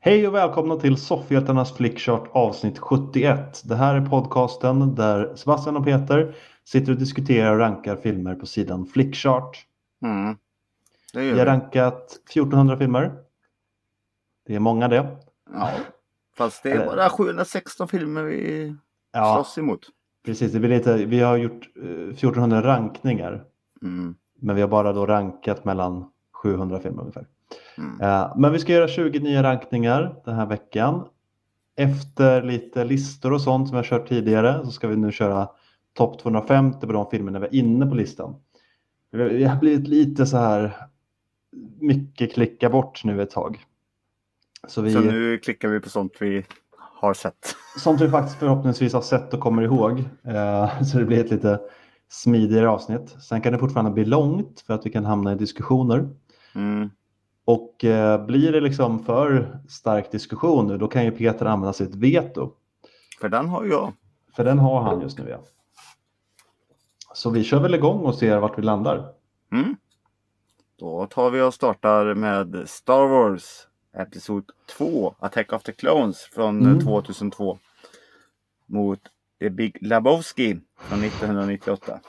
Hej och välkomna till Soffhjältarnas Flickchart avsnitt 71. Det här är podcasten där Sebastian och Peter sitter och diskuterar och rankar filmer på sidan Flickchart. Det gör Vi har vi. rankat 1400 filmer. Det är många det. Ja, fast det är Eller- bara 716 filmer vi slåss emot. Precis. Vi har gjort 1400 rankningar. Men vi har bara då rankat mellan 700 filmer ungefär. Men vi ska göra 20 nya rankningar den här veckan. Efter lite listor och sånt som jag kört tidigare så ska vi nu köra topp 250 på de filmerna vi är inne på listan. Vi har blivit lite så här mycket klicka bort nu ett tag. Så nu klickar vi på sånt vi har sett. Sånt vi faktiskt förhoppningsvis har sett och kommer ihåg. Så det blir ett lite smidigare avsnitt. Sen kan det fortfarande bli långt för att vi kan hamna i diskussioner. Och blir det liksom för stark diskussion nu, då kan ju Peter använda sitt veto. För den har jag. För den har han just nu, ja. Så vi kör väl igång och ser vart vi landar. Då tar vi och startar med Star Wars Episod 2, Attack of the Clones från 2002. Mot The Big Lebowski från 1998.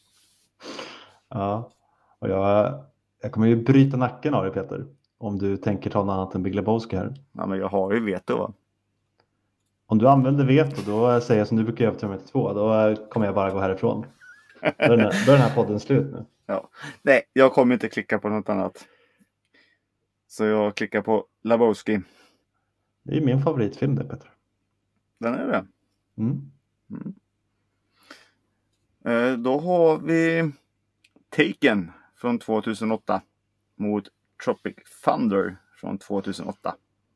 Ja, och jag kommer ju bryta nacken av dig, Peter. Om du tänker ta något annat än Big Lebowski här. Ja, men jag har ju veto, va? Om du använder veto, då säger jag som du brukar göra till mig 2. Då kommer jag bara gå härifrån. Då är den här podden slut nu. Ja. Nej, jag kommer inte klicka på något annat. Så jag klickar på Lebowski. Det är min favoritfilm det, Peter. Den är det. Då har vi Taken från 2008 mot Tropic Thunder från 2008.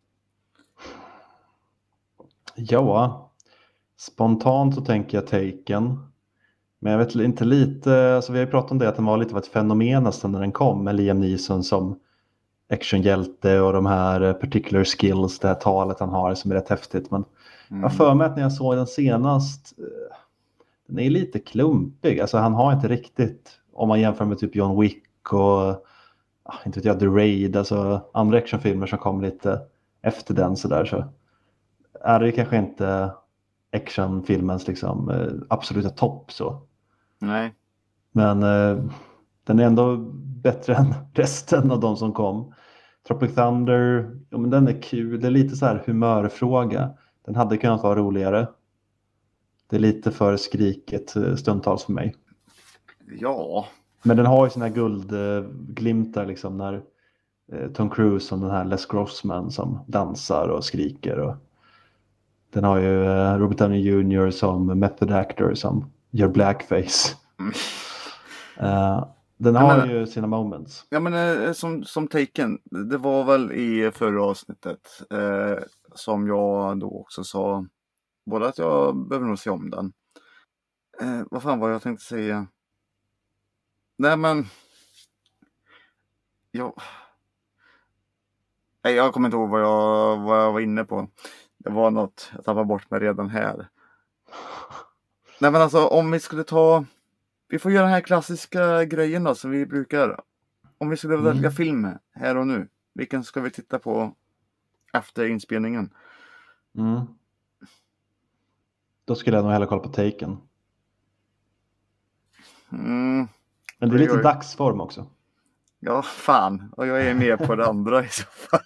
Ja, spontant så tänker jag Taken. Men jag vet inte lite, alltså vi har ju pratat om det att den var lite av ett fenomen nästan när den kom med Liam Neeson som actionhjälte och de här particular skills, det här talet han har som är rätt häftigt. Men jag för mig att när jag såg den senast, den är lite klumpig. Alltså han har inte riktigt, om man jämför med typ John Wick och inte vet jag, The Raid, alltså andra actionfilmer som kom lite efter den så är det kanske inte actionfilmens liksom absoluta topp så. Nej. Men den är ändå bättre än resten av de som kom. Tropic Thunder, ja, men den är kul. Det är lite så här humörfråga. Den hade kunnat vara roligare. Det är lite för skriket stundtals för mig. Ja. Men den har ju sina guldglimtar liksom när Tom Cruise som den här Les Grossman som dansar och skriker. Och den har ju Robert Downey Jr. som method actor som gör blackface. Den har ju sina moments. Ja, men som Taken, det var väl i förra avsnittet som jag då också sa både att jag behöver nog se om den. Vad fan var jag tänkte säga? Nej, men jag kommer inte ihåg vad jag var inne på. Det var något, jag tappade bort mig redan här. Nej, men alltså om vi skulle vi får göra den här klassiska grejen då som vi brukar. Om vi skulle välja film här och nu, vilken ska vi titta på efter inspelningen? Då skulle jag nog hellre kolla på Taken. Men det är lite dagsform också. Ja, fan. Och jag är med på det andra i så fall.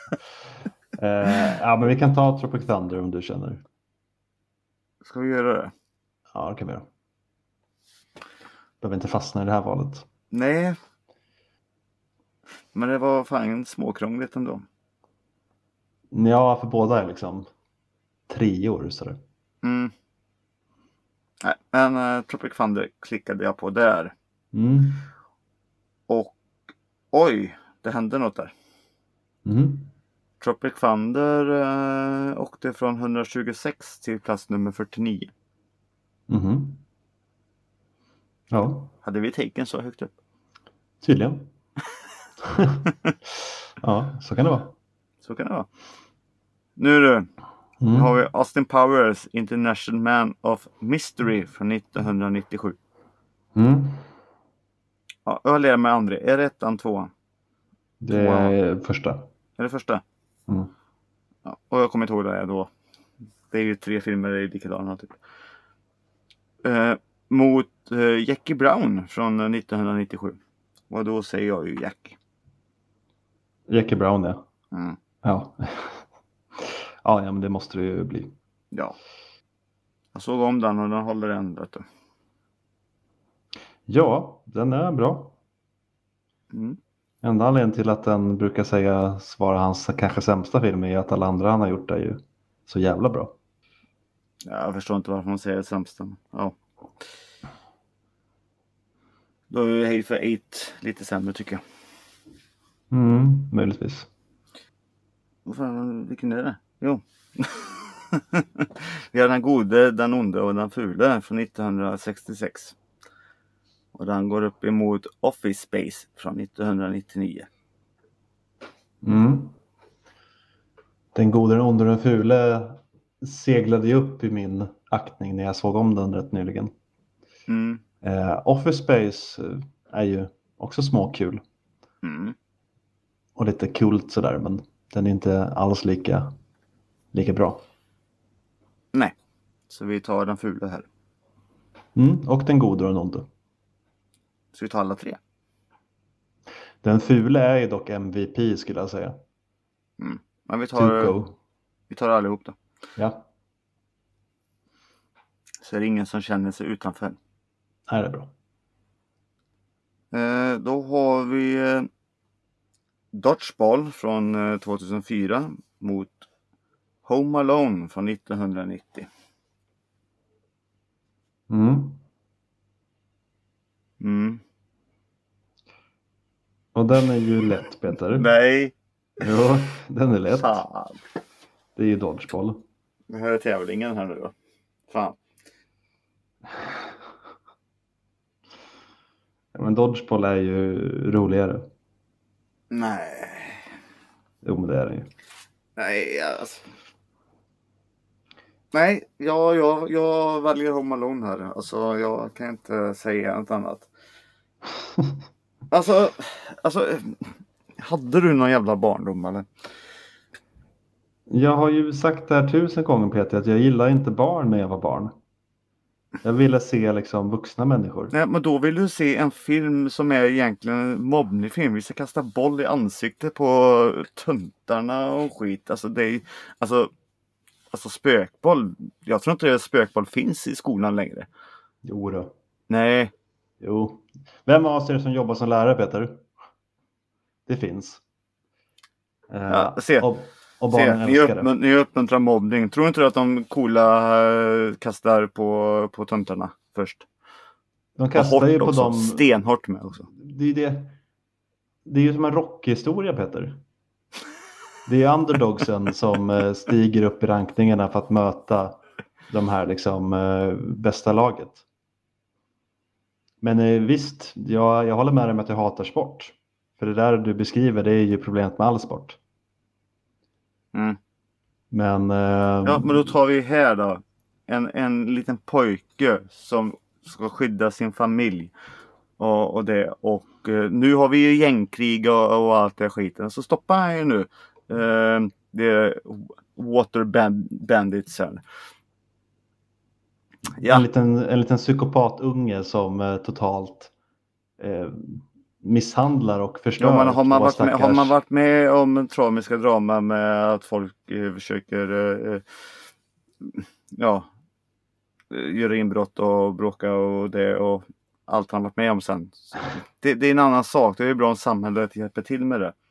Ja, men vi kan ta Tropic Thunder om du känner. Ska vi göra det? Ja, det kan vi göra. Behöver inte fastna i det här valet. Nej. Men det var fan småkrångligt ändå. Ja, för båda är liksom 3 år så det. Nej, men Tropic Thunder klickade jag på där. Och oj, det hände något där. Tropic Thunder åkte från 126 till plats nummer 49. Ja. Hade vi Taken så högt upp? Tydligen. Ja, så kan det vara. Så kan det vara. Nu har vi Austin Powers, International Man of Mystery från 1997. Ja, jag lärer mig André. Är det 1, 2? Det är första. Är det första? Ja, och jag kommer inte ihåg det då. Det är ju 3 filmer likadana typ. Mot Jackie Brown från 1997. Och då säger jag ju Jackie. Jackie Brown, ja. Mm. Ja. Ja, men det måste det ju bli. Ja. Jag såg om den och den håller än, vet du. Ja, den är bra. Mm. Enda anledningen till att den brukar sägas vara hans kanske sämsta film är att alla andra han har gjort är ju så jävla bra. Jag förstår inte varför man säger det sämsta. Ja. Då är ju Hateful Eight lite sämre tycker jag. Möjligtvis. Vad fan, vilken är det? Jo. Vi har den gode, den onde och den fule från 1966. Och den går upp emot Office Space från 1999. Den gode, den onde och den fule seglade ju upp i min aktning när jag såg om den rätt nyligen. Office Space är ju också småkul. Och lite kult sådär, men den är inte alls lika bra. Nej, så vi tar den fula här. Och den gode och den onde. Så vi tar alla 3. Den fula är ju dock MVP skulle jag säga. Men vi Tuco. tar allihop då. Ja. Så är det ingen som känner sig utanför. Här är det bra. Då har vi Dodgeball från 2004 mot Home Alone från 1990. Och den är ju lätt, Peter. Nej. Jo, den är lätt. Fan. Det är ju Dodgeball. Det här är tävlingen här nu då. Fan. Ja, men Dodgeball är ju roligare. Nej. Jo, men det är det ju. Nej, alltså. Nej, jag väljer Home Alone här. Alltså, jag kan inte säga något annat. Alltså, hade du någon jävla barndom eller? Jag har ju sagt det här 1000 gånger, Peter, att jag gillar inte barn när jag var barn. Jag ville se liksom vuxna människor. Nej, men då vill du se en film som är egentligen en mobbningsfilm. Vi ska kasta boll i ansiktet på tuntarna och skit. Alltså det är alltså spökboll. Jag tror inte att spökboll finns i skolan längre. Jo då. Nej. Jo. Vem av oss är det som jobbar som lärare, Peter? Det finns. Ja, se. Och barnen älskar det. Ni uppmuntrar mobbning. Tror inte du att de coola kastar på tuntarna först? De kastar ju på också. dem. Stenhårt med också. Det är ju som en rockhistoria, Peter. Det är underdogsen som stiger upp i rankningarna för att möta de här liksom bästa laget. Men visst, jag håller med dig om att jag hatar sport. För det där du beskriver, det är ju problemet med all sport. Men men då tar vi här då. En liten pojke som ska skydda sin familj. Och det. Och nu har vi ju gängkrig och allt det skiten. Så stoppar han ju nu. Det är Water Bandits här. Ja. En liten psykopatunge som totalt misshandlar och förstör. Ja, men har man varit med om traumatiska drama med att folk försöker göra inbrott och bråka och det och allt han varit med om sen. Det är en annan sak. Det är bra om samhället hjälper till med det.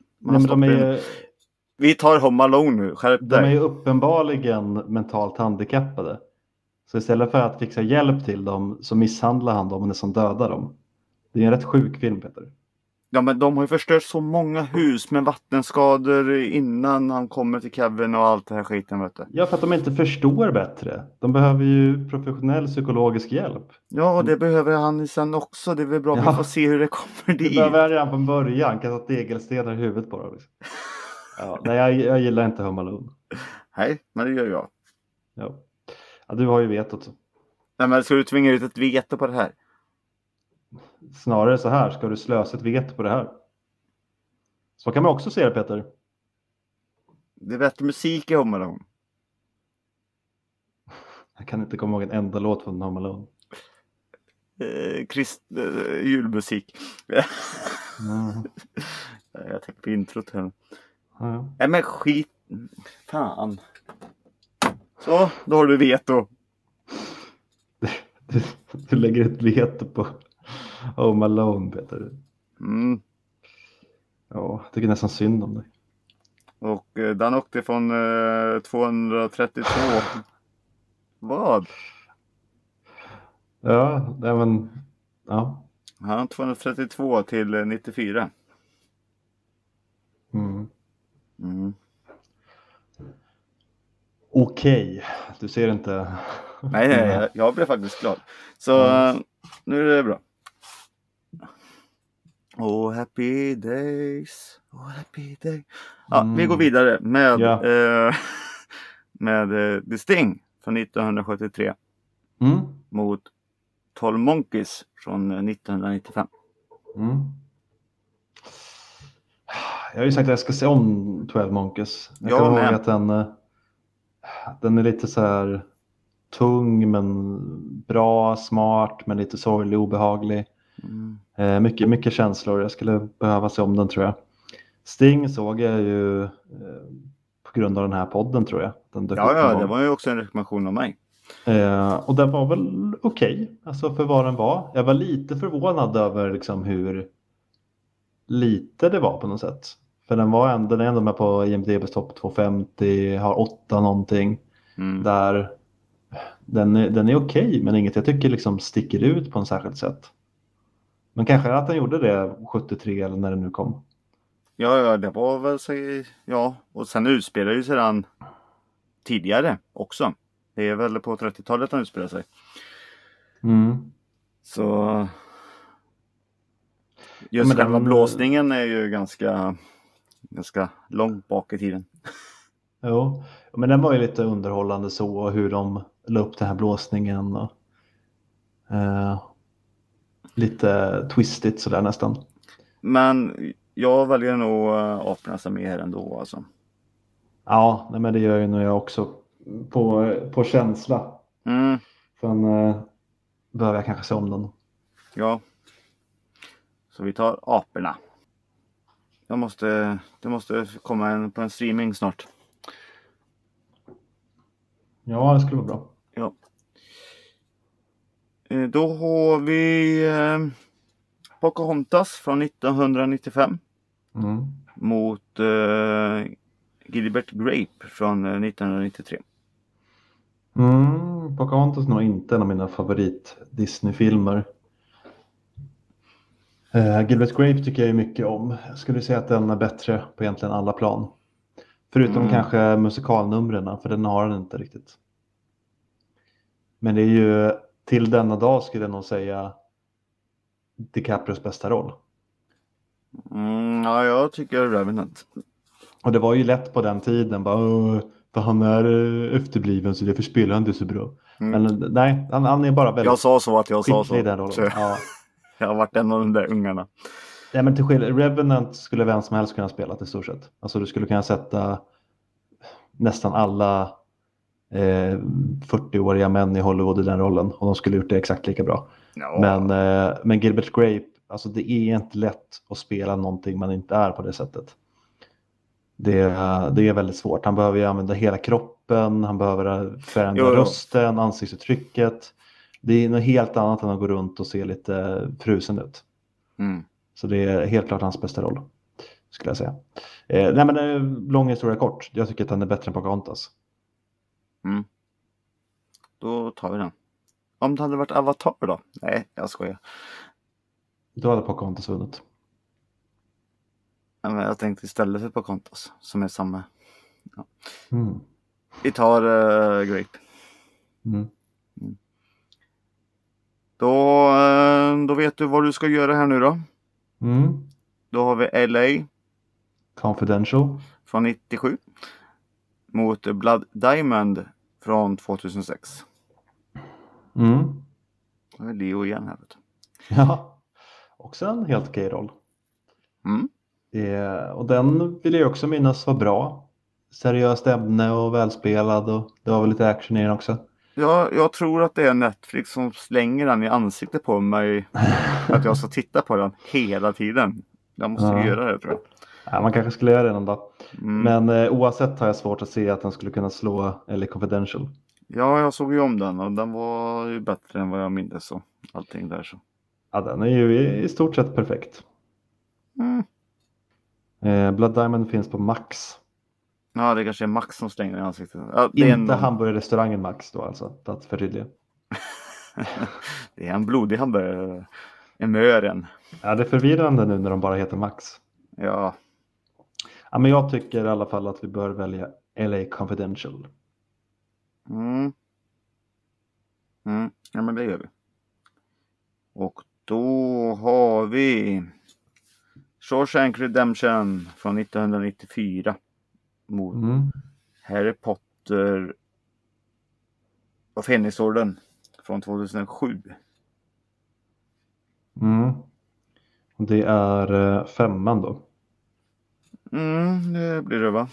Vi tar Home Alone nu. Skärp dig. De är ju uppenbarligen mentalt handikappade. Så istället för att fixa hjälp till dem så misshandlar han dem och nästan dödar dem. Det är en rätt sjuk film, Peter. Ja, men de har ju förstört så många hus med vattenskador innan han kommer till Kevin och allt det här skiten, vet du. Ja, för att de inte förstår bättre. De behöver ju professionell psykologisk hjälp. Ja, och det behöver han sen också. Det är väl bra att vi får se hur det kommer dit. Det behöver han redan från början. Kan ta tegelstenar i huvudet på dem. Liksom. Ja, nej, jag gillar inte Home Alone. Nej, men det gör jag. Ja, du har ju vetot. Nej, men ska du tvinga ut ett veto på det här? Snarare så här, ska du slösa ett veto på det här? Så kan man också se det, Peter. Det är bättre musik i Home Alone. Jag kan inte komma ihåg en enda låt från Home Alone. Julmusik. Mm. Jag tänker på introt här. Ja. Nej men skit. Fan. Så, då har du veto. Du lägger ett veto på Home Alone, Peter. Mm. Ja, jag tycker nästan synd om dig. Och den åkte från 232. Vad? Ja, nej men... Ja. Ja, 232 till 94. Mm. Mm. Okej, du ser inte... Nej, jag blev faktiskt glad. Så nu är det bra. Oh happy days, oh happy day. Ja, vi går vidare med, Ja. med The Sting från 1973 mot 12 Monkeys från 1995. Jag har ju sagt att jag ska se om 12 Monkeys. Jag Jag kommer med. ihåg att den är lite så här tung men bra, smart men lite sorglig, obehaglig. Mycket känslor. Jag skulle behöva se om den, tror jag. Sting såg jag ju på grund av den här podden, tror jag. Den dök upp någon Ja, gång. det var ju också en rekommendation av mig. Och den var väl okej, alltså för vad den var. Jag var lite förvånad över liksom hur lite det var på något sätt. För den är ändå med på IMDb's topp 250, har 8 någonting. Där den är okej, men inget jag tycker liksom sticker ut på en särskilt sätt. Men kanske att den gjorde det 73 eller när den nu kom. Ja, det var väl så, ja. Och sen utspelar ju sig den tidigare också. Det är väl på 30-talet den utspelar sig. Så just själva blåsningen är ju ganska långt bak i tiden. Jo, men den var ju lite underhållande så, hur de la upp den här blåsningen och lite twistigt sådär nästan. Men jag väljer nog aporna som är här ändå alltså. Ja, nej, men det gör ju nog jag också på känsla. Sen behöver jag kanske se om den. Ja. Så vi tar aporna. Det måste komma på en streaming snart. Ja, det skulle vara bra. Ja. Då har vi Pocahontas från 1995 mot Gilbert Grape från 1993. Pocahontas är nog inte en av mina favorit Disney-filmer. Gilbert Grape tycker jag ju mycket om. Jag skulle säga att den är bättre på egentligen alla plan. Förutom kanske musikalnumren, för den har den inte riktigt. Men det är ju till denna dag skulle jag nog säga DiCaprios bästa roll. Ja, jag tycker Revenant. Och det var ju lätt på den tiden. För han är efterbliven så därför spelar han det så bra. Men nej, han är bara väldigt jag sa så. skicklig i den rollen. Ja. Jag har varit en av de där ungarna. Ja, men till skillnad, Revenant skulle vem som helst kunna spela i stort sett. Alltså du skulle kunna sätta nästan alla 40-åriga män i Hollywood i den rollen. Och de skulle gjort det exakt lika bra. Ja. Men Gilbert Grape, alltså det är inte lätt att spela någonting man inte är på det sättet. Det är väldigt svårt. Han behöver ju använda hela kroppen. Han behöver förändra rösten, ansiktsuttrycket. Det är något helt annat än att gå runt och se lite frusen ut. Så det är helt klart hans bästa roll, skulle jag säga. Nej, men lång historia kort. Jag tycker att han är bättre än Pocahontas. Då tar vi den. Om det hade varit Avatar då? Nej, jag skojar. Då hade Pocahontas vunnit. Men jag tänkte istället för Pocahontas, som är samma. Ja. Mm. Vi tar Grape. Mm. Mm. Då vet du vad du ska göra här nu då. Mm. Då har vi LA Confidential från 97 mot Blood Diamond från 2006. Mm. Då är Leo igen här. Vet du. Ja, också en helt okej roll. Mm. Och den vill jag också minnas var bra. seriöst ämne och välspelad och det var väl lite action i den också. Ja, jag tror att det är Netflix som slänger den i ansiktet på mig. Att jag ska titta på den hela tiden. Jag måste göra det, tror jag. Ja, man kanske skulle göra det någon dag. Mm. Men oavsett har jag svårt att se att den skulle kunna slå LA Confidential. Ja, jag såg ju om den och den var ju bättre än vad jag minns. Så. Allting där så. Ja, den är ju i stort sett perfekt. Blood Diamond finns på Max. Ja, det kanske är Max som slänger i ansiktet. Ja, det Inte hamburgerrestaurangen Max då alltså, att förtydliga. Det är en blodig hamburgare. En mören. Ja, det är förvirrande nu när de bara heter Max. Ja. Ja, men jag tycker i alla fall att vi bör välja LA Confidential. Ja, men det gör vi. Och då har vi Shawshank Redemption från 1994 mot Harry Potter och Fenixorden från 2007. Det är 5:an då. Det blir det, va?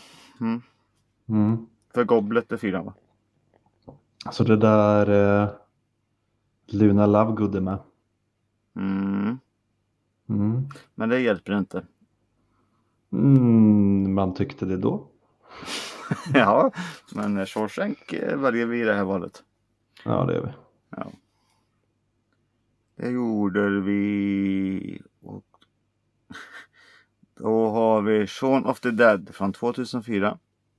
För Goblet är 4, va? Så det där Luna Lovegood är med. Men det hjälper inte. Man tyckte det då. Ja, men Shawshank väljer vi i det här valet. Ja, det gör vi. Ja. Det gjorde vi. Och då har vi Shaun of the Dead från 2004.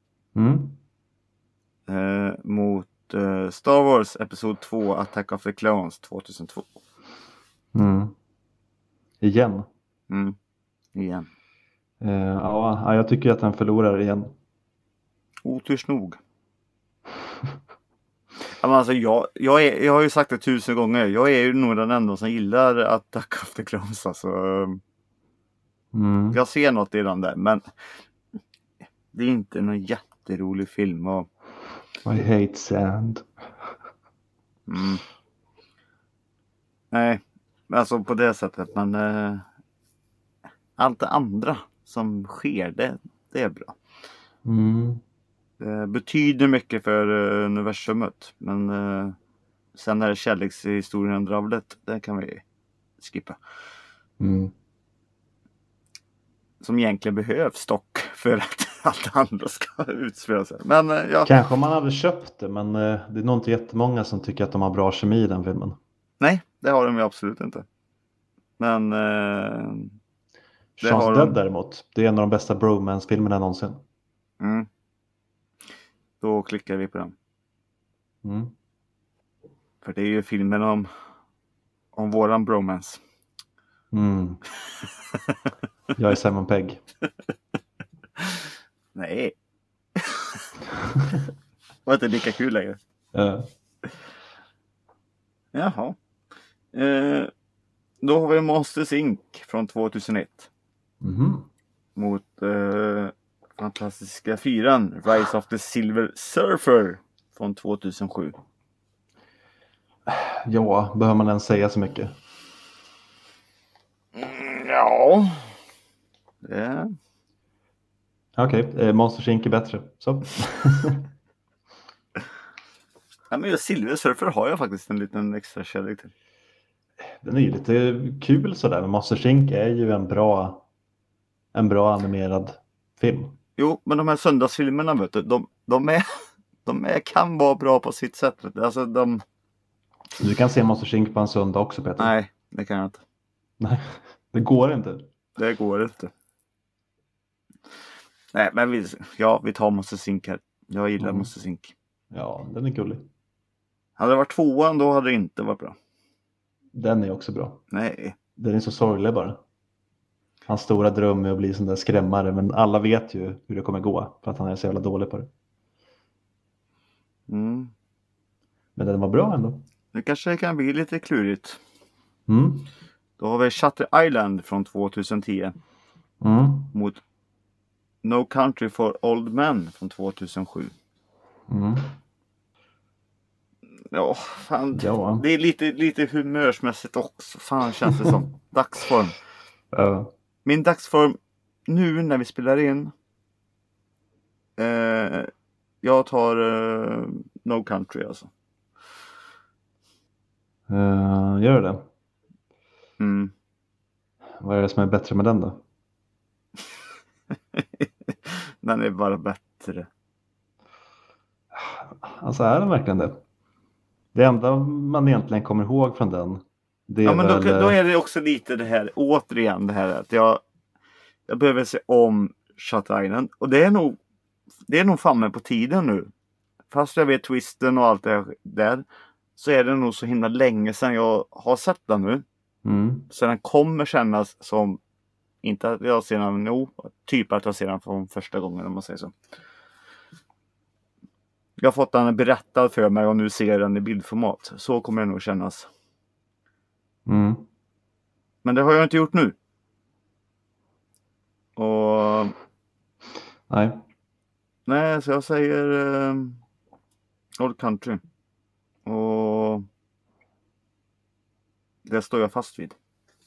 Mot Star Wars Episod 2 Attack of the Clones 2002. Igen. Igen. Ja, jag tycker att den förlorar igen. Otyrs nog. Alltså jag har ju sagt det 1000 gånger. Jag är ju nog den enda som gillar Attack of the Clones. Alltså. Jag ser något i den där. Men det är inte någon jätterolig film. Och... I hate sand. Nej, alltså på det sättet. Men allt det andra som sker, det är bra. Det betyder mycket för universumet. Men sen när det kärlekshistorien dravlet, det kan vi skippa. Som egentligen behövs dock för att allt andra ska utspela sig. Men ja. Kanske man hade köpt det, men det är nog inte jättemånga som tycker att de har bra kemi i den filmen. Nej, det har de ju absolut inte. Men Shaun of the Dead däremot, det är en av de bästa bromance-filmerna någonsin. Då klickar vi på den. För det är ju filmen om våran bromance. Jag är Simon Pegg. Nej. Var inte lika kul längre. Jaha. Då har vi Monsters Inc. från 2001. Mot fantastiska 4:an Rise of the Silver Surfer från 2007. Ja, behöver man ens säga så mycket? Ja. Okej, Monsters Inc. är bättre. Så. Ja, men Silver Surfer har jag faktiskt en liten extra kärlek till. Den är ju lite kul sådär, men Monsters Inc. är ju en bra animerad film. Jo, men de här söndagsfilmerna, vet du, de kan vara bra på sitt sätt. Vet du. Alltså, Du kan se Monsters Inc. på en söndag också, Peter. Nej, det kan jag inte. Nej, det går inte. Det går inte. Nej, men vi tar Monsters Inc. här. Jag gillar Monsters Inc. Ja, den är gullig. Hade det varit 2:an, då hade det inte varit bra. Den är också bra. Nej. Den är så sorglig bara. Hans stora dröm är att bli sån där skrämmare, men alla vet ju hur det kommer gå för att han är så jävla dålig på det. Men den var bra ändå. Det kanske kan bli lite klurigt. Då har vi Shutter Island från 2010. Mot No Country for Old Men från 2007. Ja, fan. Ja. Det är lite humörsmässigt också. Fan, känns det som. Dagsform. Min dagsform nu när vi spelar in Jag tar No Country alltså. Gör det? Mm. Vad är det som är bättre med den då? Den är bara bättre. Alltså är den verkligen det? Det enda man egentligen kommer ihåg från den, det är Ja, men väl... då är det också lite det här, återigen det här att jag behöver se om Shutter Island. Och det är nog fan med på tiden nu. Fast jag vet twisten och allt det där, så är det nog så himla länge sedan jag har sett den nu. Så den kommer kännas som, inte att jag ser den nu, typ att jag ser den från första gången om man säger så. Jag har fått den berättad för mig och nu ser den i bildformat. Så kommer det nog kännas. Men det har jag inte gjort nu. Och... Nej, så jag säger Old Country. Och det står jag fast vid.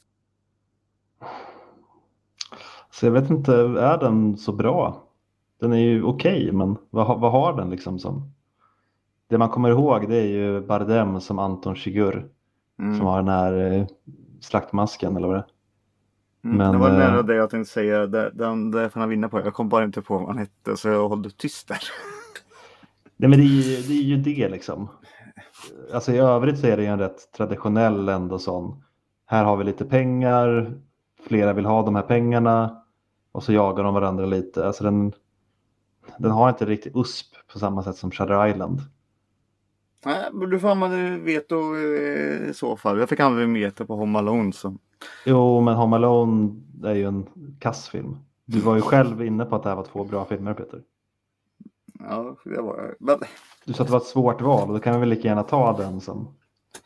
Så jag vet inte, är den så bra? Den är ju okej, men vad har den liksom som... Det man kommer ihåg, det är ju Bardem som Anton Chigurh. Som har den här slaktmasken eller vad det är. Men, det var nära det jag tänkte säga. Det får han vinna på. Jag kom bara inte på vad han hette, så jag håller tyst där. Nej, men det är ju det liksom. Alltså i övrigt så är det ju en rätt traditionell ändå sån. Här har vi lite pengar. Flera vill ha de här pengarna. Och så jagar de varandra lite. Alltså den har inte riktigt USP på samma sätt som Shutter Island. Nej, men du får använda veto i så fall. Jag fick använda veto på Home Alone. Så. Jo, men Home Alone är ju en kassfilm. Du var ju själv inne på att det här var 2 bra filmer, Peter. Ja, det var jag. Men... Du sa att det var ett svårt val, och då kan vi väl lika gärna ta den som...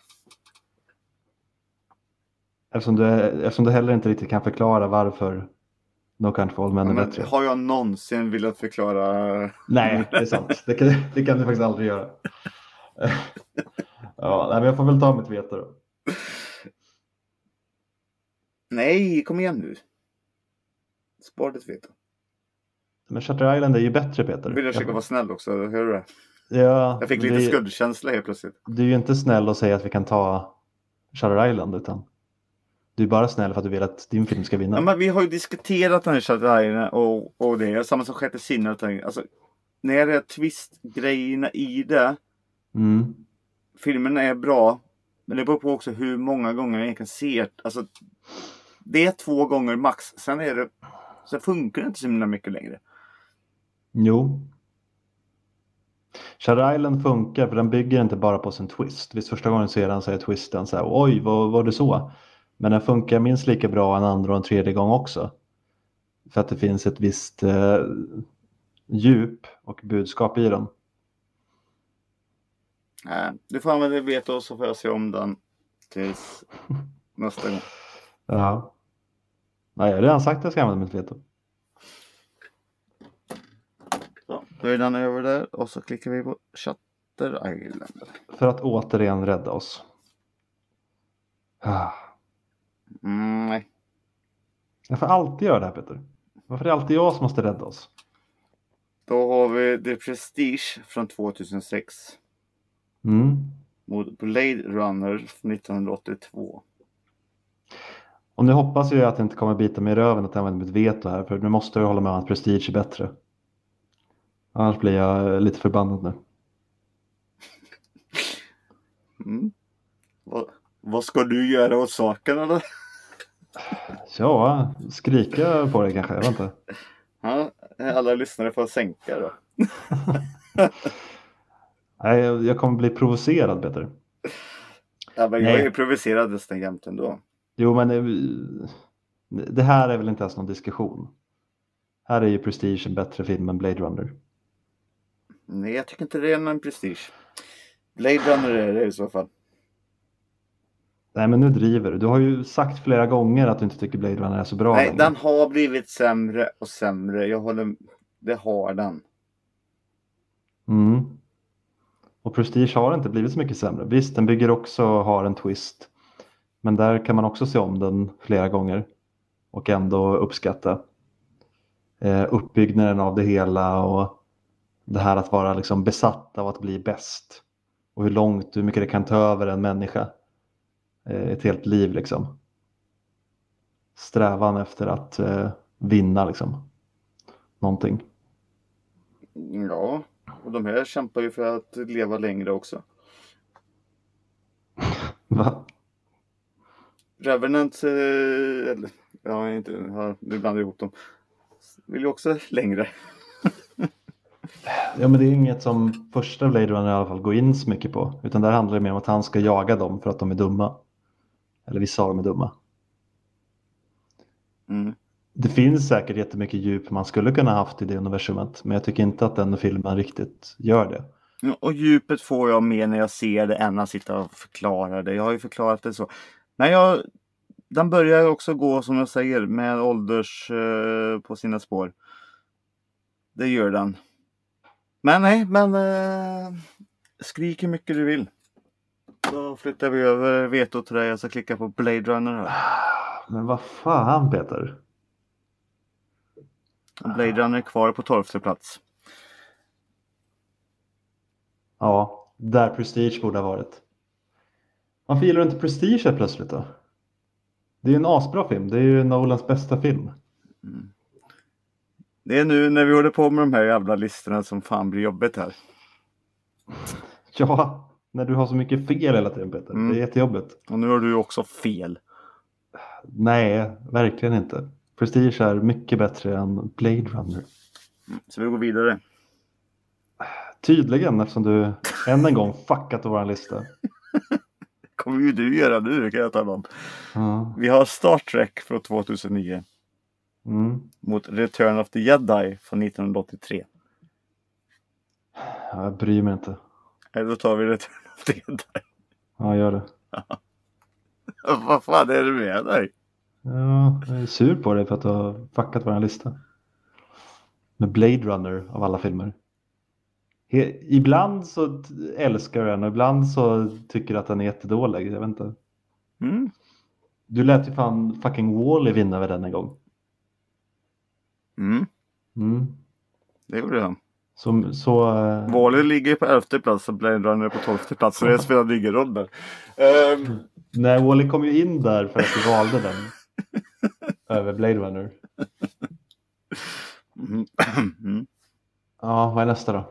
Eftersom du heller inte riktigt kan förklara varför No Country for Old Men är bättre. Har jag någonsin velat förklara... Nej, det är sant. Det kan du faktiskt aldrig göra. Ja, men jag får väl ta mitt veto då. Nej, kom igen nu. Spar ditt veto. Men Shutter Island är ju bättre, Peter. Vill jag försöka vara snäll också, hör du det? Ja, jag fick lite skuldkänsla helt plötsligt. Du är ju inte snäll och säger att vi kan ta Shutter Island, utan du är bara snäll för att du vill att din film ska vinna. Ja, men vi har ju diskuterat den här Shutter Island och det är samma som Sjätte sinnet. Alltså, när det är twist-grejerna i det, filmen är bra, men det beror på också hur många gånger jag egentligen ser. Alltså, det är 2 gånger max, sen funkar det inte så himla mycket längre. Jo. Shutter Island funkar för den bygger inte bara på sin twist. Visst, första gången ser den så är twisten så här, oj, vad var det så? Men den funkar minst lika bra en andra och en tredje gång också. För att det finns ett visst djup och budskap i den. Du får använda veto, så får jag se om den tills nästa gång. Ja. Nej, jag har redan sagt att jag ska använda mitt veto. Så, då är den över där och så klickar vi på Shutter Island. För att återigen rädda oss. Nej. Jag får alltid göra det här, Peter. Varför är det alltid jag som måste rädda oss? Då har vi The Prestige från 2006. Mot Blade Runner 1982. Och nu hoppas jag att det inte kommer bita mig i röven att använda mitt veto här. För nu måste jag hålla med om att Prestige är bättre. Annars blir jag lite förbannad nu. Vad ska du göra åt saken, eller? Ja, skrika på det kanske, jag vet inte. Ja, alla lyssnare får sänka då. Nej, jag kommer bli provocerad, Peter. Ja, men jag är ju provocerad nästan jämt ändå. Jo, men det här är väl inte ens någon diskussion. Här är ju Prestige en bättre film än Blade Runner. Nej, jag tycker inte det är någon Prestige. Blade Runner är det i så fall. Nej, men nu driver du. Du har ju sagt flera gånger att du inte tycker Blade Runner är så bra. Nej, längre. den har blivit sämre och sämre. Det har den. Och Prestige har inte blivit så mycket sämre. Visst, den bygger också har en twist. Men där kan man också se om den flera gånger. Och ändå uppskatta uppbyggnaden av det hela. Och det här att vara liksom besatt av att bli bäst. Och hur mycket det kan ta över en människa. Ett helt liv liksom. Strävan efter att vinna liksom. Någonting. Ja, och de här kämpar ju för att leva längre också. Va? Revenant, eller, ja, inte, ja, nu blandar jag ihop dem. Vill ju också längre. Ja, men det är inget som första Blade Runner i alla fall går in så mycket på. Utan där handlar det mer om att han ska jaga dem för att de är dumma. Eller vissa av dem är dumma. Mm. Det finns säkert jättemycket djup man skulle kunna haft i det universumet. Men jag tycker inte att den filmen riktigt gör det. Ja, och djupet får jag mer när jag ser det än att sitta och förklara det. Jag har ju förklarat det så. Men den börjar också gå, som jag säger, med ålders på sina spår. Det gör den. Men nej, skrik hur mycket du vill. Då flyttar vi över vetot till dig och så klickar på Blade Runner här. Men vad fan, Peter? Blade Runner är kvar på 12:e plats. Ja, där Prestige borde ha varit. Varför gillar du inte Prestige här plötsligt då? Det är ju en asbra film. Det är ju Nolans bästa film. Det är nu när vi håller på med de här jävla listorna som fan blir jobbigt här. Ja, när du har så mycket fel hela tiden, Peter. Det är jättejobbigt. Och nu har du också fel. Nej, verkligen inte. Prestige är mycket bättre än Blade Runner. Så vi går vidare. Tydligen, eftersom du än en gång fuckat vår lista. Kommer ju du göra nu, kan jag tala om. Ja. Vi har Star Trek från 2009. Mot Return of the Jedi från 1983. Ja, jag bryr mig inte. Då tar vi Return of the Jedi. Ja, gör det. Vad fan är det med dig? Ja, jag är sur på dig för att du har fuckat vår lista. Med Blade Runner av alla filmer. Ibland så älskar du den och ibland så tycker du att den är jättedålig. Jag vet inte. Du lät ju fan fucking Wall-E vinna över den en gång. Det gjorde han. Wall-E ligger på 11:e plats och Blade Runner på 12:e plats. Så det spelar ingen roll där. Nej, Wall-E kom ju in där för att du valde den. Över Blade Runner. Ja, vad är nästa då?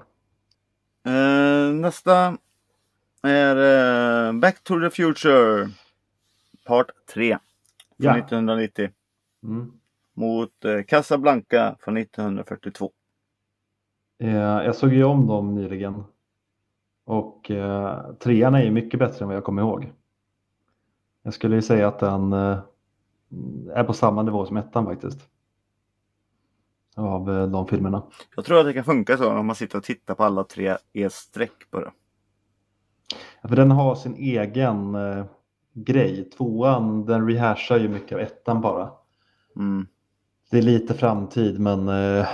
Nästa är Back to the Future Part 3 från 1990 mot Casablanca från 1942. Jag såg ju om dem nyligen och trean är ju mycket bättre än vad jag kommer ihåg. Jag skulle ju säga att den är på samma nivå som ettan faktiskt. Av de filmerna. Jag tror att det kan funka så om man sitter och tittar på alla tre i ett streck bara. Ja, för den har sin egen grej. Tvåan, den rehashar ju mycket av ettan bara. Det är lite framtid men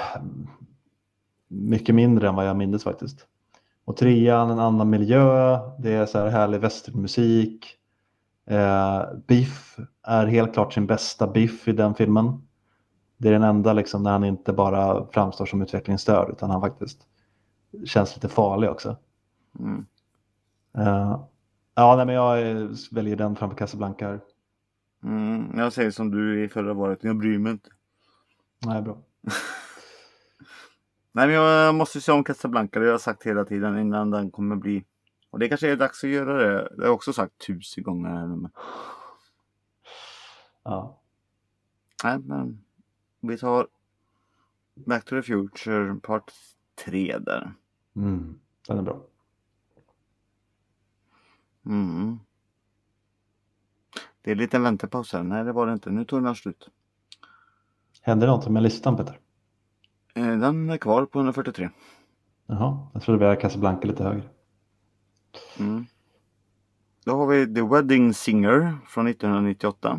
mycket mindre än vad jag minns faktiskt. Och trean, en annan miljö. Det är så här härlig westernmusik. Biff är helt klart sin bästa Biff i den filmen. Det är den enda liksom när han inte bara framstår som utvecklingsstörd utan han faktiskt känns lite farlig också. Ja, nej, men jag väljer den framför Casablanca här. Jag säger som du i förra varet, jag bryr mig inte. Nej, bra. Nej, men jag måste se om Casablanca, det har jag sagt hela tiden innan den kommer bli. Och det kanske är dags att göra det. Det har jag också sagt 1000 gånger. Ja. Nej, men vi tar Back to the Future Part 3 där. Den är bra. Det är lite en väntepaus här. Nej, det var det inte. Nu tog den slut. Händer något med listan, Peter? Den är kvar på 143. Jaha, jag trodde vi hade Casablanca lite högre. Då har vi The Wedding Singer från 1998.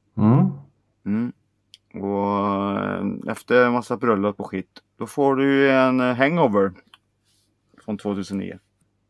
Och efter en massa bröllop och skit, då får du en Hangover från 2009.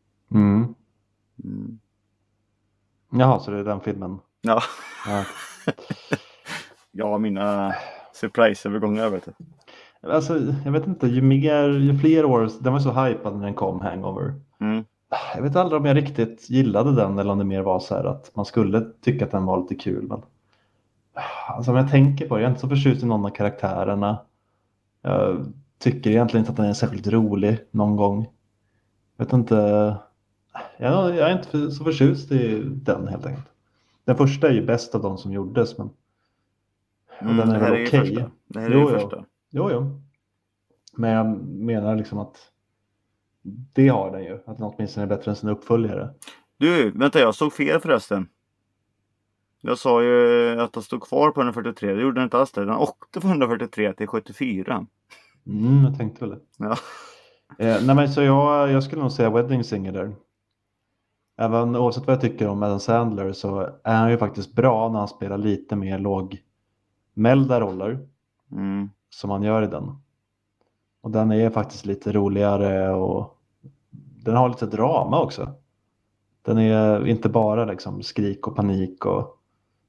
Jaha, så det är den filmen. Ja. Ja. Ja, mina surprise-övergångar, vet du. Alltså, jag vet inte, ju fler år, den var så hypad när den kom, Hangover. Mm. Jag vet aldrig om jag riktigt gillade den eller om det mer var så här att man skulle tycka att den var lite kul. Men alltså, om jag tänker på det, jag är inte så förtjust i någon av karaktärerna. Jag tycker egentligen inte att den är särskilt rolig någon gång. Jag vet inte, jag är inte så förtjust i den helt enkelt. Den första är ju bäst av de som gjordes, men och den Det är här väl är ju okej. första. Det här är Jo, ju jo. första. Jo. Men jag menar liksom att det har den ju. Att den åtminstone är bättre än sina uppföljare. Du, vänta, jag såg fel förresten. Jag sa ju att den stod kvar på 143. Det gjorde den inte alls det. Den åkte från 143 till 74. Jag tänkte väl det. Ja. Nej, men så jag skulle nog säga Wedding Singer där. Även oavsett vad jag tycker om Adam Sandler så är han ju faktiskt bra när han spelar lite mer lågmälda roller. Mm. Som han gör i den. Och den är faktiskt lite roligare och den har lite drama också. Den är inte bara liksom skrik och panik och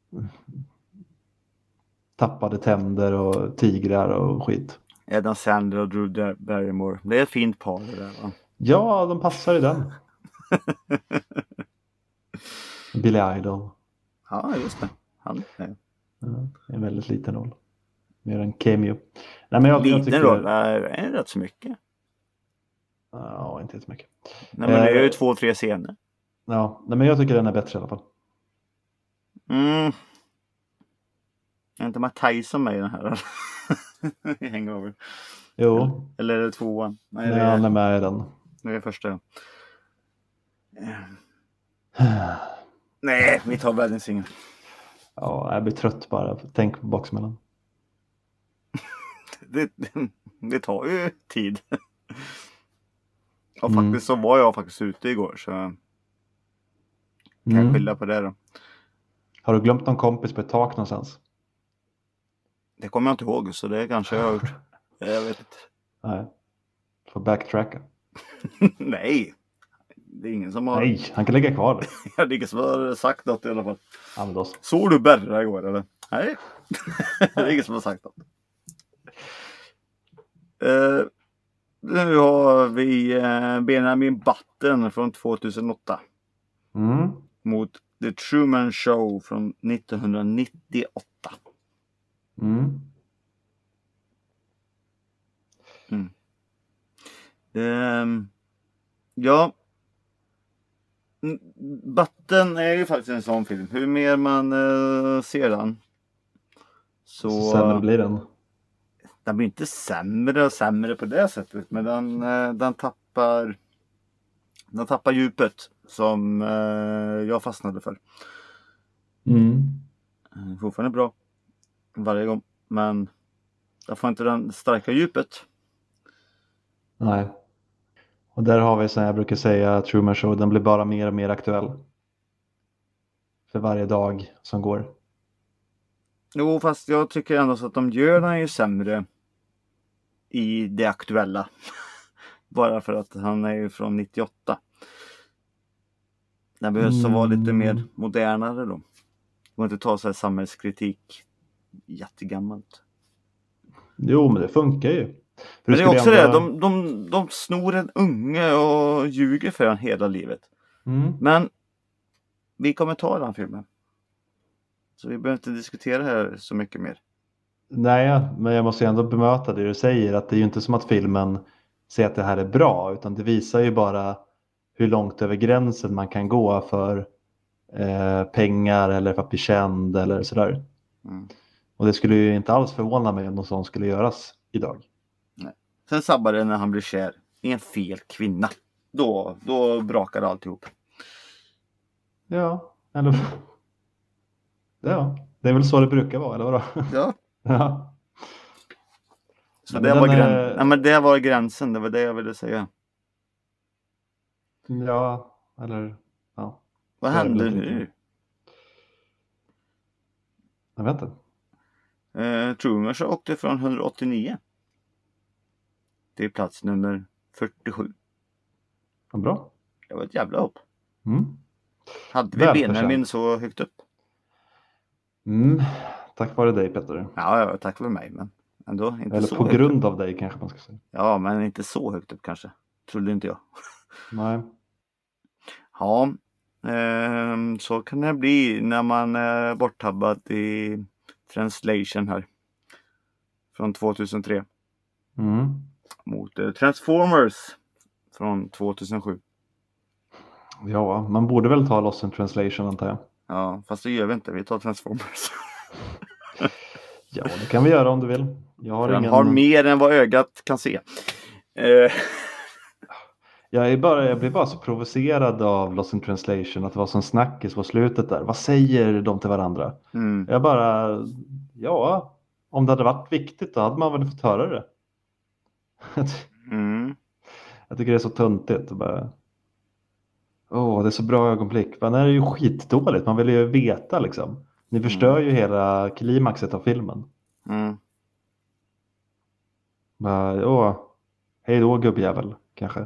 tappade tänder och tigrar och skit. Adam Sandler och Drew Barrymore. Det är ett fint par det där, va? Ja, de passar i den. Billy Idol. Ja, just det. Han är En väldigt liten roll. Mer en cameo. Nej, men jag liten tycker... roll. Är rätt så mycket. Ja, inte så mycket. Nej, men det är ju 2-3 scener. Ja, nej, men jag tycker den är bättre i alla fall. Är inte Matt Tyson med i den här? I Hangover. Jo. Eller är det 2:an? Nej, Nej, han är med i den. det är första. Nej, vi tar Wedding Singer. Ja, jag blir trött bara. Tänk på baksmällan. Det tar ju tid. Och faktiskt så var jag faktiskt ute igår, så kan jag skylla på det då. Har du glömt någon kompis på ett tak någonstans? Det kommer jag inte ihåg, så det kanske jag har gjort. Jag vet inte. Nej. Får backtracka. Nej. Det är ingen som har... Nej, han kan lägga kvar det. Det är ingen som har sagt något i alla fall. Ja, men då så. Såg du Berra igår eller? Nej. Det är ingen som har sagt något. Nu har vi Benjamin Button från 2008. Mot The Truman Show från 1998. Ja. Button är ju faktiskt en sån film. Hur mer man ser den så sämre blir den. Den blir inte sämre och sämre på det sättet, men den tappar djupet som jag fastnade för. Fortfarande bra varje gång, men jag får inte den starka djupet. Nej. Och där har vi, som jag brukar säga, Truman Show, den blir bara mer och mer aktuell. För varje dag som går. Jo, fast jag tycker ändå så att de gör den ju sämre i det aktuella. Bara för att han är ju från 98. Den behövs vara lite mer modernare då. Det går inte ta så här samhällskritik jättegammalt. Jo, men det funkar ju. Men det är också det, de snor en unge och ljuger för han hela livet. Men vi kommer ta den filmen. Så vi behöver inte diskutera det här så mycket mer. Nej, men jag måste ändå bemöta det du säger. Att det är ju inte som att filmen säger att det här är bra. Utan det visar ju bara hur långt över gränsen man kan gå för pengar eller för att bli känd eller sådär. Och det skulle ju inte alls förvåna mig om något sånt skulle göras idag. Nej. Sen sabbar det när han blir kär i en fel kvinna. Då brakar alltihop. Ja, eller... Ja, det är väl så det brukar vara, eller vadå? Ja. Ja. Så det var, Nej, men det var gränsen, det var det jag ville säga. Ja, eller... Ja. Vad hände nu? Jag vet inte. Truman så åkte från 189 till plats nummer 47. Vad bra. Det var ett jävla hopp. Hade vi Benjamin så högt upp? Tack vare dig, Petter. Ja, tack för mig. Men ändå. Inte Eller så på högt grund upp. av dig kanske man ska säga. Ja, men inte så högt upp kanske. Trodde inte jag. Nej. Ja, så kan det bli när man är borttabbad i translation här. Från 2003. Mot Transformers från 2007. Ja, man borde väl ta Lost in translation antar jag. Ja, fast det gör vi inte. Vi tar Transformers. Ja, det kan vi göra om du vill. Jag har Den ingen... har mer än vad ögat kan se. Jag blir bara så provocerad av Lost in translation att det var sån snackis på slutet där. Vad säger de till varandra? Jag bara, ja, om det hade varit viktigt då hade man väl fått höra det. Jag tycker det är så tuntigt. Bara... det är så bra ögonblick. Men det är ju skitdåligt. Man vill ju veta liksom. Ni förstör ju hela klimaxet av filmen. Bara, hej då gubbjävel, kanske.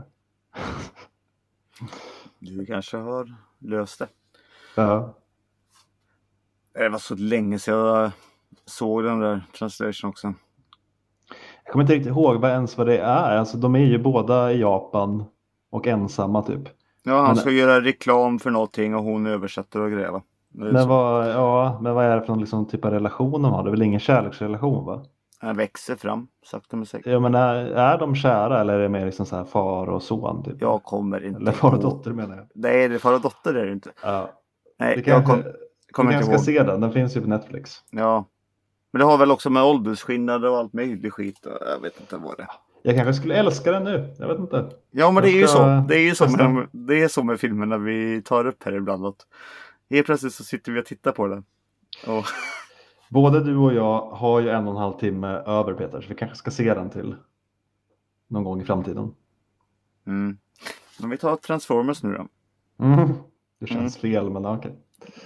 Du kanske har löst det. Ja. Det var så länge sedan jag såg den där translation också. Jag kommer inte riktigt ihåg vad det är. Alltså, de är ju båda i Japan och ensamma typ. Ja, han ska göra reklam för någonting och hon översätter och grejer. Men vad är det för någon liksom, typ av relation de har? Det är väl ingen kärleksrelation va? Han växer fram, sakta men säkert. Ja, men är de kära eller är det mer liksom så här far och son? Typ? Jag kommer inte eller far och dotter menar jag. Nej, det är far och dotter är det inte. Ja. Nej, jag kommer inte ska ihåg. se den, den finns ju på Netflix. Ja, men det har väl också med åldersskillnader och allt möjligt skit. Jag vet inte vad det är. Jag kanske skulle älska den nu, jag vet inte. Ja, men det är ju så. Det är så med filmerna vi tar upp här ibland. Att helt plötsligt så sitter vi och tittar på den. Och... Både du och jag har ju 1,5 timme över Peter, så vi kanske ska se den till någon gång i framtiden. Men vi tar Transformers nu då. Det känns fel, men okej.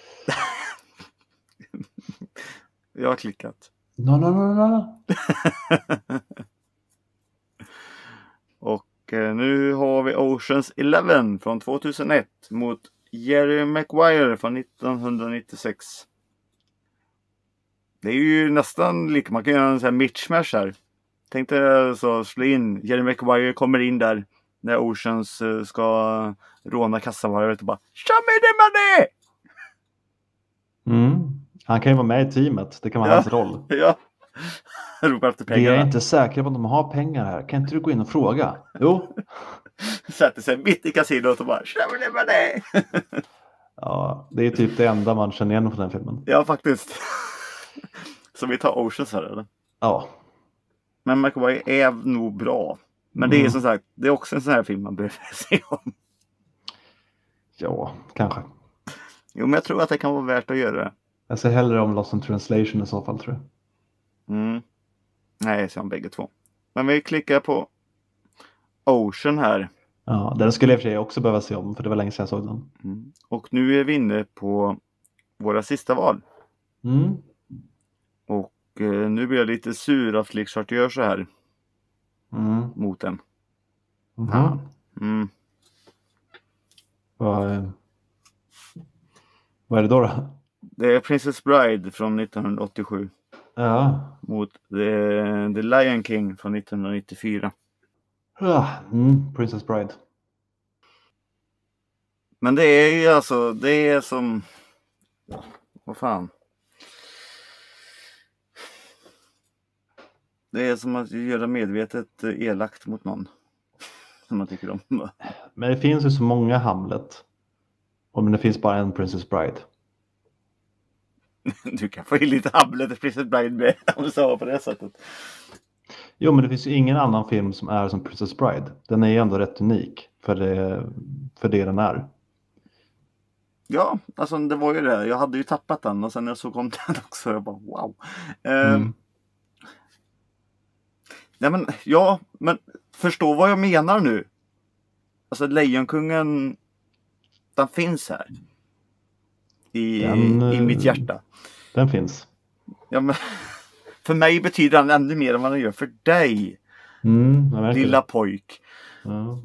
Jag har klickat. No. Och nu har vi Oceans 11 från 2001 mot Jerry Maguire från 1996. Det är ju nästan lika, man kan göra en sån här mismatch här. Tänk dig så slå in, Jerry Maguire kommer in där när Oceans ska råna kassavarvet och bara show me the money! Han kan ju vara med i teamet, det kan vara hans roll. Ja, ropar efter pengarna. Vi är inte säkra på att de har pengar här, kan inte du gå in och fråga? Jo. Sätter sig mitt i kasinot och bara show me the money! Ja, det är typ det enda man känner igen från den filmen. Ja, faktiskt. Så vi tar Oceans här eller? Ja. Men McAvoy är nog bra. Men det är som sagt, det är också en sån här film man behöver se om. Ja, kanske. Jo, men jag tror att det kan vara värt att göra det. Jag ser hellre om Lost in translation i så fall, tror jag. Nej, jag ser om bägge två. Men vi klickar på Ocean här. Ja, den skulle jag för sig också behöva se om, för det var länge sedan jag såg den. Och nu är vi inne på våra sista val. Och nu blir jag lite sur att Flickchart gör så här. Mot den. Vad är det då? Det är Princess Bride från 1987. Ja. Mot The Lion King från 1994. Princess Bride. Men det är ju alltså, det är som... Vad fan? Det är som att göra medvetet elakt mot någon. Som man tycker om. Men det finns ju så många Hamlet. Men det finns bara en Princess Bride. Du kan få in lite Hamlet och Princess Bride med om du sa på det sättet. Jo, men det finns ju ingen annan film som är som Princess Bride. Den är ju ändå rätt unik för det den är. Ja, alltså det var ju det. Jag hade ju tappat den och sen när jag såg om den också, jag bara wow. Nej men, ja, men förstå vad jag menar nu. Alltså Lejonkungen, den finns här. I mitt hjärta. Den finns. Ja, men för mig betyder den ännu mer än vad den gör för dig. Lilla pojk. Ja.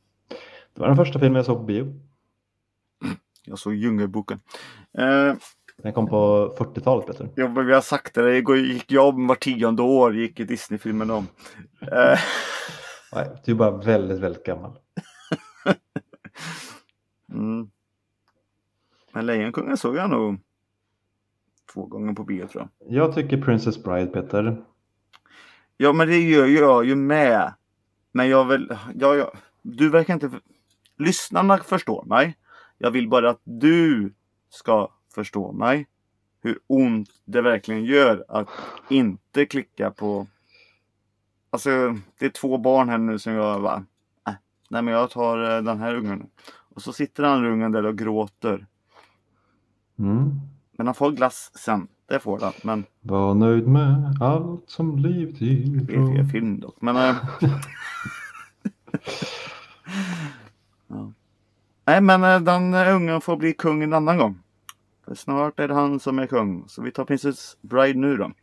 Det var den första filmen jag såg på bio. Jag såg Djungelboken. Den kom på 40-talet, Peter. Ja, men vi har sagt det. Det gick jag var 10:e år gick i Disney-filmen om. Nej, du är bara väldigt, väldigt gammal. Mm. Men Lejonkungen såg jag nog 2 gånger på bio, tror jag. Jag tycker Princess Bride, Peter. Ja, men det gör jag ju med. Men jag vill... du verkar inte... Lyssnarna förstår mig. Jag vill bara att du ska förstå mig. Hur ont det verkligen gör att inte klicka på... Alltså, det är 2 barn här nu som jag bara... Nej, men jag tar den här ungen. Och så sitter den andra ungen där och gråter. Mm. Men han får glass sen. Det får han. Men... Var nöjd med allt som livet ger. Det är fel film dock. Men... ja. Nej, men den ungen får bli kung en annan gång. För snart är det han som är kung. Så vi tar Princess Bride nu då.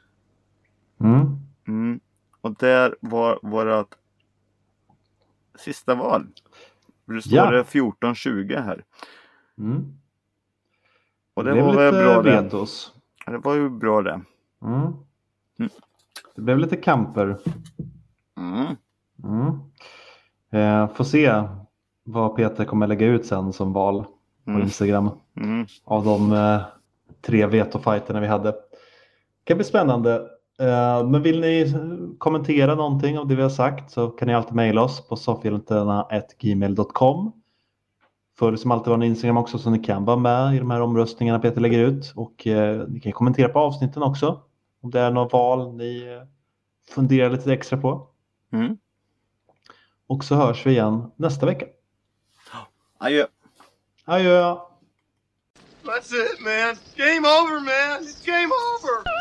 Mm. Och där var vårt sista val. Det står det 14-20 här. Mm. Och det var väl bra vetos. Det. Det var ju bra det. Mm. Det blev lite kamper. Får se vad Peter kommer lägga ut sen som val på Instagram. Av de 3 vetofajterna vi hade. Det kan bli spännande. Men vill ni kommentera någonting av det vi har sagt så kan ni alltid mejla oss på soffhjältarna@gmail.com. Följ som alltid vår Instagram också så ni kan vara med i de här omröstningarna Peter lägger ut. Och ni kan kommentera på avsnitten också. Om det är något val ni funderar lite extra på. Och så hörs vi igen nästa vecka. Adjö. Adjö. That's it, man. Game over, man. It's game over.